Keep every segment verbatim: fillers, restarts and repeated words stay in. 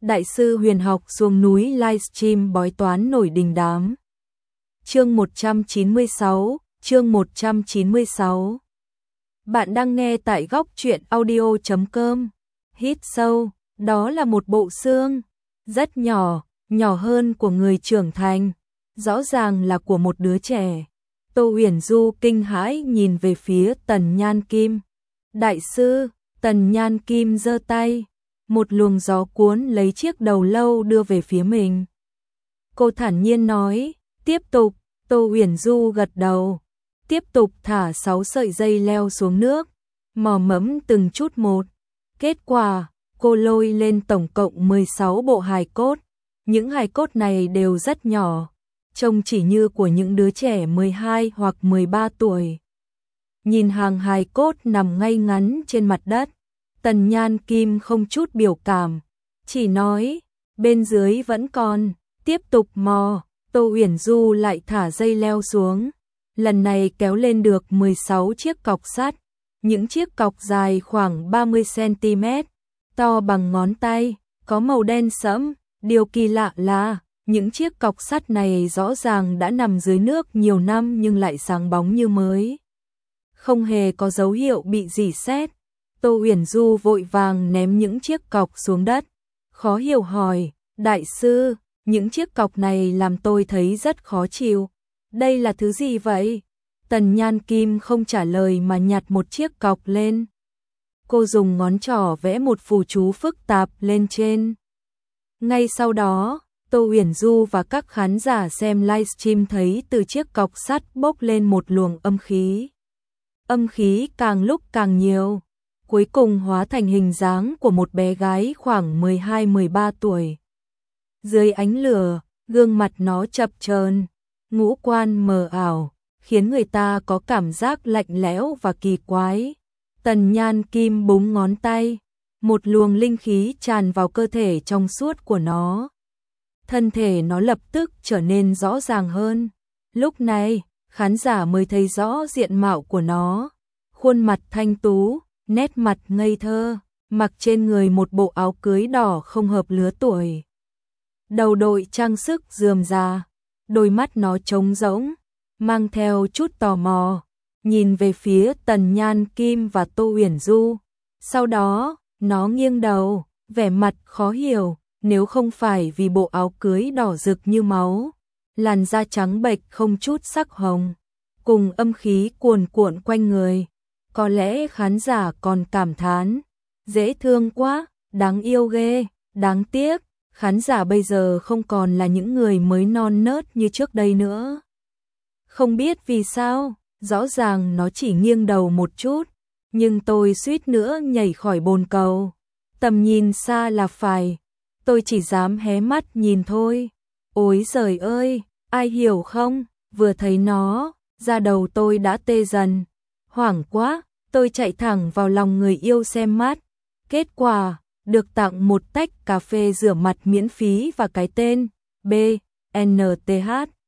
Đại sư huyền học xuống núi livestream bói toán nổi đình đám. Chương một trăm chín mươi sáu, chương một trăm chín mươi sáu. Bạn đang nghe tại góc truyện audio chấm com. Hít sâu, đó là một bộ xương rất nhỏ, nhỏ hơn của người trưởng thành, rõ ràng là của một đứa trẻ. Tô Huyền Du kinh hãi nhìn về phía Tần Nhan Kim. Đại sư, Tần Nhan Kim giơ tay, một luồng gió cuốn lấy chiếc đầu lâu đưa về phía mình. Cô thản nhiên nói, tiếp tục. Tô Huyền Du gật đầu, tiếp tục thả sáu sợi dây leo xuống nước, mò mẫm từng chút một. Kết quả, cô lôi lên tổng cộng mười sáu bộ hài cốt. Những hài cốt này đều rất nhỏ, trông chỉ như của những đứa trẻ mười hai hoặc mười ba tuổi. Nhìn hàng hài cốt nằm ngay ngắn trên mặt đất, Tần Nhan Kim không chút biểu cảm, chỉ nói, bên dưới vẫn còn, tiếp tục mò. Tô Huyền Du lại thả dây leo xuống, lần này kéo lên được mười sáu chiếc cọc sắt, những chiếc cọc dài khoảng ba mươi xăng-ti-mét, to bằng ngón tay, có màu đen sẫm. Điều kỳ lạ là, những chiếc cọc sắt này rõ ràng đã nằm dưới nước nhiều năm nhưng lại sáng bóng như mới. Không hề có dấu hiệu bị rỉ sét. Tô Huyền Du vội vàng ném những chiếc cọc xuống đất, khó hiểu hỏi, đại sư, những chiếc cọc này làm tôi thấy rất khó chịu. Đây là thứ gì vậy? Tần Nhan Kim không trả lời mà nhặt một chiếc cọc lên. Cô dùng ngón trỏ vẽ một phù chú phức tạp lên trên. Ngay sau đó, Tô Huyền Du và các khán giả xem livestream thấy từ chiếc cọc sắt bốc lên một luồng âm khí. Âm khí càng lúc càng nhiều, cuối cùng hóa thành hình dáng của một bé gái khoảng mười hai mười ba tuổi. Dưới ánh lửa, gương mặt nó chập chờn, ngũ quan mờ ảo, khiến người ta có cảm giác lạnh lẽo và kỳ quái. Tần Nhan Kim búng ngón tay, một luồng linh khí tràn vào cơ thể trong suốt của nó. Thân thể nó lập tức trở nên rõ ràng hơn. Lúc này, khán giả mới thấy rõ diện mạo của nó. Khuôn mặt thanh tú, nét mặt ngây thơ, mặc trên người một bộ áo cưới đỏ không hợp lứa tuổi. Đầu đội trang sức rườm rà, đôi mắt nó trống rỗng, mang theo chút tò mò, nhìn về phía Tần Nhan Kim và Tô Huyền Du. Sau đó, nó nghiêng đầu, vẻ mặt khó hiểu, nếu không phải vì bộ áo cưới đỏ rực như máu, làn da trắng bệch không chút sắc hồng, cùng âm khí cuồn cuộn quanh người, có lẽ khán giả còn cảm thán, dễ thương quá, đáng yêu ghê, đáng tiếc. Khán giả bây giờ không còn là những người mới non nớt như trước đây nữa. Không biết vì sao, rõ ràng nó chỉ nghiêng đầu một chút, nhưng tôi suýt nữa nhảy khỏi bồn cầu. Tầm nhìn xa là phải, tôi chỉ dám hé mắt nhìn thôi. Ôi giời ơi, ai hiểu không, vừa thấy nó, da đầu tôi đã tê dần. Hoảng quá, tôi chạy thẳng vào lòng người yêu xem mắt. Kết quả, được tặng một tách cà phê rửa mặt miễn phí và cái tên B N T H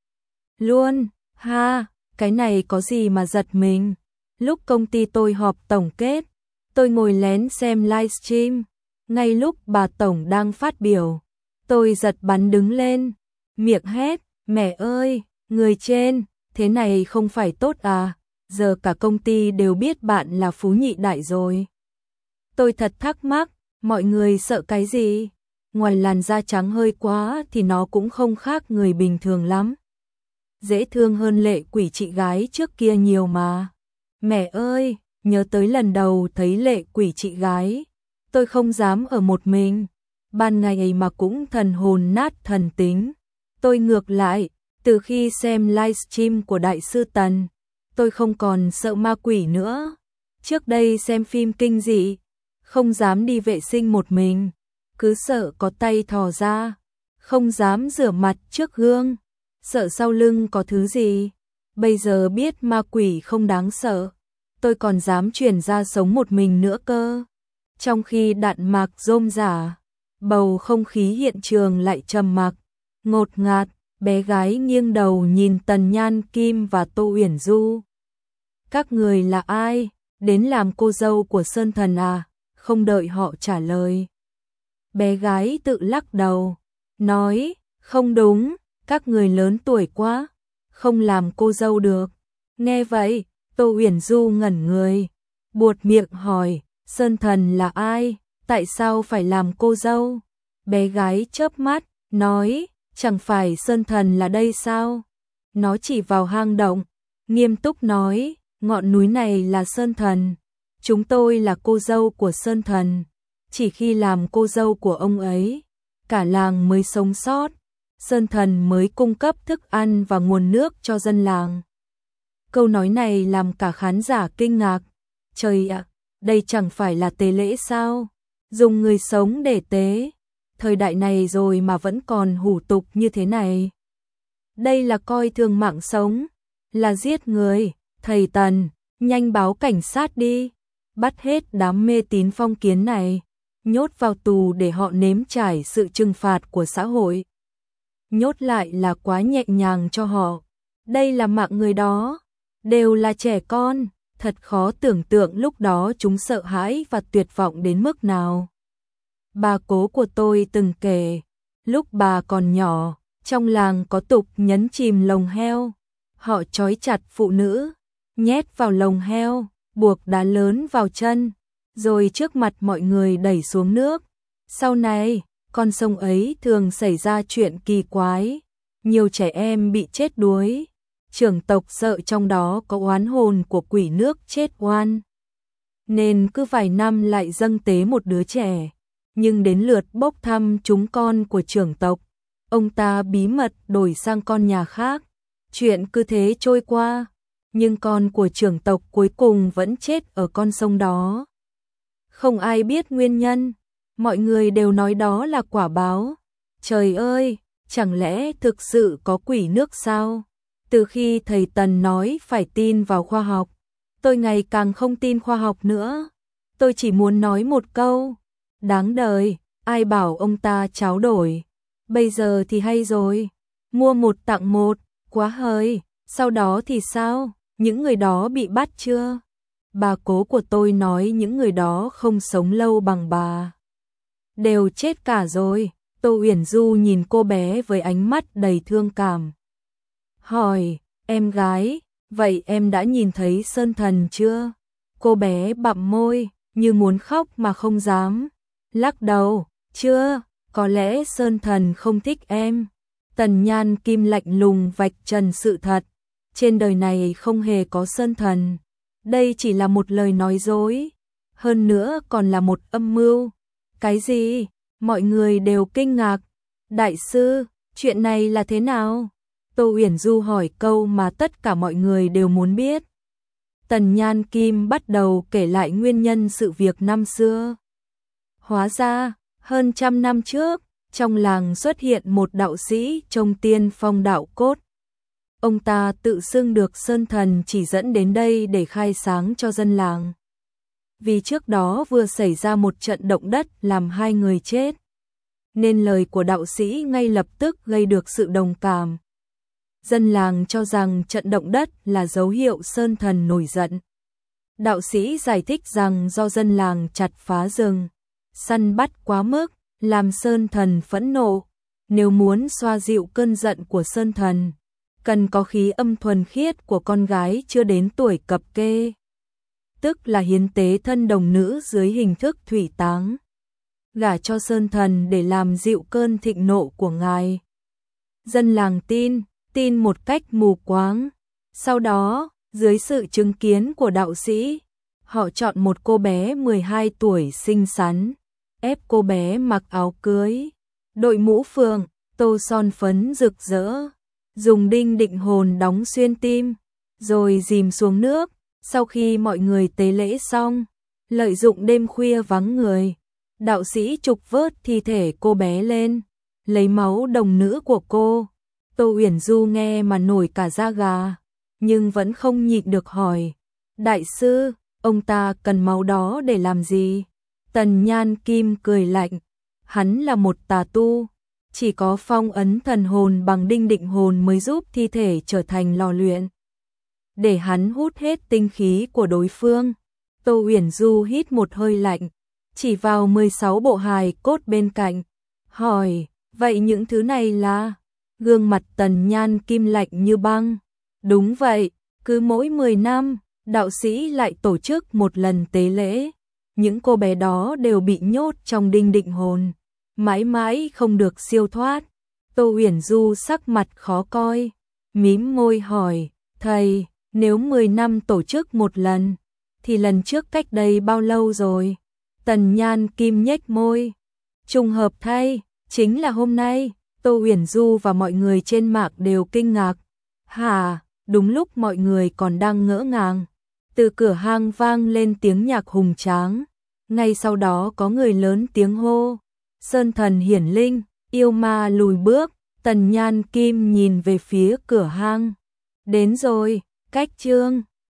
luôn. Ha, cái này có gì mà giật mình. Lúc công ty tôi họp tổng kết, tôi ngồi lén xem livestream. Ngay lúc bà tổng đang phát biểu, tôi giật bắn đứng lên, miệng hét, mẹ ơi, người trên, thế này không phải tốt à, giờ cả công ty đều biết bạn là phú nhị đại rồi. Tôi thật thắc mắc, mọi người sợ cái gì? Ngoài làn da trắng hơi quá thì nó cũng không khác người bình thường lắm. Dễ thương hơn Lệ Quỷ chị gái trước kia nhiều mà. Mẹ ơi, nhớ tới lần đầu thấy Lệ Quỷ chị gái, tôi không dám ở một mình. Ban ngày mà cũng thần hồn nát thần tính. Tôi ngược lại, từ khi xem livestream của Đại sư Tần, tôi không còn sợ ma quỷ nữa. Trước đây xem phim kinh dị, không dám đi vệ sinh một mình, cứ sợ có tay thò ra, không dám rửa mặt trước gương, sợ sau lưng có thứ gì. Bây giờ biết ma quỷ không đáng sợ, tôi còn dám chuyển ra sống một mình nữa cơ. Trong khi đạn mạc rôm rả, bầu không khí hiện trường lại trầm mặc, ngột ngạt. Bé gái nghiêng đầu nhìn Tần Nhan Kim và Tô Huyền Du. Các người là ai? Đến làm cô dâu của Sơn Thần à? Không đợi họ trả lời, Bé gái tự lắc đầu, nói, không đúng, các người lớn tuổi quá, không làm cô dâu được. Nghe vậy, Tô Uyển Du ngẩn người, buột miệng hỏi, Sơn Thần là ai, tại sao phải làm cô dâu? Bé gái chớp mắt, nói, chẳng phải Sơn Thần là đây sao? Nó chỉ vào hang động, nghiêm túc nói, ngọn núi này là Sơn Thần, chúng tôi là cô dâu của Sơn Thần, chỉ khi làm cô dâu của ông ấy, cả làng mới sống sót, Sơn Thần mới cung cấp thức ăn và nguồn nước cho dân làng. Câu nói này làm cả khán giả kinh ngạc, trời ạ, đây chẳng phải là tế lễ sao? Dùng người sống để tế, thời đại này rồi mà vẫn còn hủ tục như thế này. Đây là coi thường mạng sống, là giết người. Thầy Tần, nhanh báo cảnh sát đi, bắt hết đám mê tín phong kiến này, nhốt vào tù để họ nếm trải sự trừng phạt của xã hội. Nhốt lại là quá nhẹ nhàng cho họ, đây là mạng người đó, đều là trẻ con, thật khó tưởng tượng lúc đó chúng sợ hãi và tuyệt vọng đến mức nào. Bà cố của tôi từng kể, lúc bà còn nhỏ, trong làng có tục nhấn chìm lồng heo, họ trói chặt phụ nữ, nhét vào lồng heo, buộc đá lớn vào chân, rồi trước mặt mọi người đẩy xuống nước. Sau này, con sông ấy thường xảy ra chuyện kỳ quái, nhiều trẻ em bị chết đuối, trưởng tộc sợ trong đó có oán hồn của quỷ nước chết oan, nên cứ vài năm lại dâng tế một đứa trẻ, nhưng đến lượt bốc thăm chúng con của trưởng tộc, ông ta bí mật đổi sang con nhà khác, chuyện cứ thế trôi qua, nhưng con của trưởng tộc cuối cùng vẫn chết ở con sông đó. Không ai biết nguyên nhân, mọi người đều nói đó là quả báo. Trời ơi, chẳng lẽ thực sự có quỷ nước sao? Từ khi thầy Tần nói phải tin vào khoa học, tôi ngày càng không tin khoa học nữa. Tôi chỉ muốn nói một câu, đáng đời, ai bảo ông ta tráo đổi. Bây giờ thì hay rồi, mua một tặng một, quá hời, sau đó thì sao? Những người đó bị bắt chưa? Bà cố của tôi nói những người đó không sống lâu bằng bà. Đều chết cả rồi. Tô Uyển Du nhìn cô bé với ánh mắt đầy thương cảm. Hỏi, em gái, vậy em đã nhìn thấy Sơn Thần chưa? Cô bé bặm môi, như muốn khóc mà không dám. Lắc đầu, chưa, có lẽ Sơn Thần không thích em. Tần Nhan Kim lạnh lùng vạch trần sự thật. Trên đời này không hề có Sơn Thần. Đây chỉ là một lời nói dối. Hơn nữa còn là một âm mưu. Cái gì? Mọi người đều kinh ngạc. Đại sư, chuyện này là thế nào? Tô Uyển Du hỏi câu mà tất cả mọi người đều muốn biết. Tần Nhan Kim bắt đầu kể lại nguyên nhân sự việc năm xưa. Hóa ra, hơn trăm năm trước, trong làng xuất hiện một đạo sĩ trông tiên phong đạo cốt. Ông ta tự xưng được Sơn Thần chỉ dẫn đến đây để khai sáng cho dân làng. Vì trước đó vừa xảy ra một trận động đất làm hai người chết, nên lời của đạo sĩ ngay lập tức gây được sự đồng cảm. Dân làng cho rằng trận động đất là dấu hiệu Sơn Thần nổi giận. Đạo sĩ giải thích rằng do dân làng chặt phá rừng, săn bắt quá mức, làm Sơn Thần phẫn nộ. Nếu muốn xoa dịu cơn giận của Sơn Thần, cần có khí âm thuần khiết của con gái chưa đến tuổi cập kê, tức là hiến tế thân đồng nữ dưới hình thức thủy táng, gả cho Sơn Thần để làm dịu cơn thịnh nộ của ngài. Dân làng tin, tin một cách mù quáng. Sau đó, dưới sự chứng kiến của đạo sĩ, họ chọn một cô bé mười hai tuổi xinh xắn, ép cô bé mặc áo cưới, đội mũ phượng, tô son phấn rực rỡ, dùng đinh định hồn đóng xuyên tim, rồi dìm xuống nước. Sau khi mọi người tế lễ xong, lợi dụng đêm khuya vắng người, đạo sĩ trục vớt thi thể cô bé lên, lấy máu đồng nữ của cô. Tô Uyển Du nghe mà nổi cả da gà, nhưng vẫn không nhịn được hỏi, đại sư, ông ta cần máu đó để làm gì? Tần Nhan Kim cười lạnh, hắn là một tà tu, chỉ có phong ấn thần hồn bằng đinh định hồn mới giúp thi thể trở thành lò luyện, để hắn hút hết tinh khí của đối phương. Tô Uyển Du hít một hơi lạnh, chỉ vào mười sáu bộ hài cốt bên cạnh, hỏi, vậy những thứ này là? Gương mặt Tần Nhan Kim lạnh như băng. Đúng vậy, cứ mỗi mười năm, đạo sĩ lại tổ chức một lần tế lễ. Những cô bé đó đều bị nhốt trong đinh định hồn, mãi mãi không được siêu thoát. Tô Huyền Du sắc mặt khó coi, mím môi hỏi, thầy, nếu mười năm tổ chức một lần, thì lần trước cách đây bao lâu rồi? Tần Nhan Kim nhếch môi, trùng hợp thay, chính là hôm nay. Tô Huyền Du và mọi người trên mạng đều kinh ngạc. Hả? Đúng lúc mọi người còn đang ngỡ ngàng, từ cửa hang vang lên tiếng nhạc hùng tráng. Ngay sau đó có người lớn tiếng hô, Sơn thần hiển linh, yêu ma lùi bước. Tần Nhan Kim nhìn về phía cửa hang. Đến rồi, cách chương